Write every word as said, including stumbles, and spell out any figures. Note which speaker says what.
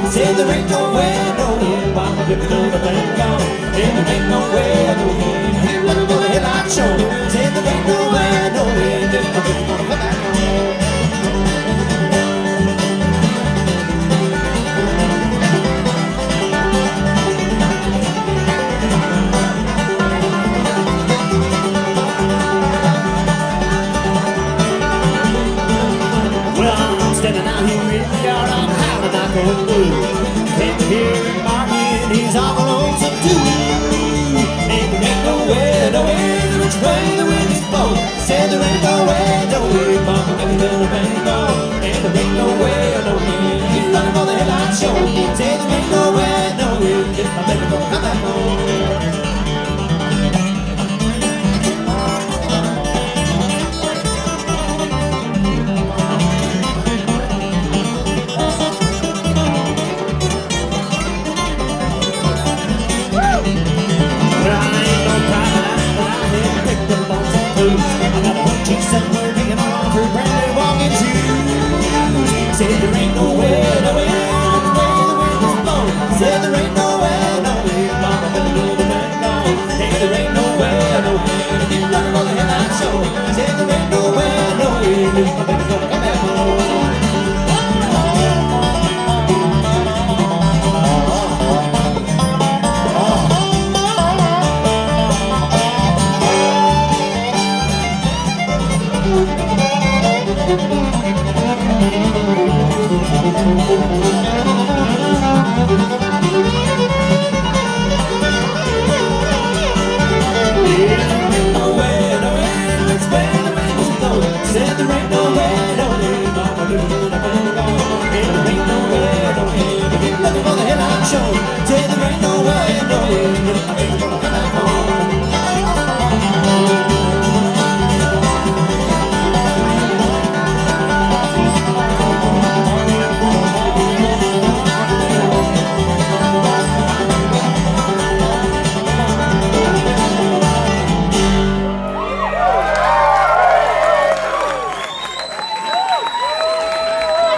Speaker 1: Said there ain't no way, no way, I'm looking over the gone. And there ain't no way, no way, I'm looking for the headlight show. Said there ain't no way, no way, I'm looking for the come back home. Standing out here in the yard, I'm howling like a bull. Can't you hear him barking? He's all lonesome too. And there ain't no way, no way, which way the wind is blowing. Said there ain't no way, no way, mama, make it till the band gone. And there ain't no way, no way, he's looking for the headlight show. Said there ain't no way, no way, if my baby don't come back home. Somewhere hanging on her brand new walking shoes. Said there ain't no way, no way, which way the wind is blowing. Said there ain't no way, no way, mama, better know the band gone. Hey, there ain't no way, no way, to keep running on the headlight show. Said there ain't no way, no way, my baby gonna come back home. Said there ain't no way, no way, mama, do it up and go. And there ain't no way, no way, to keep looking for the headlight show. Said there ain't no way, no way, my baby's gonna come out.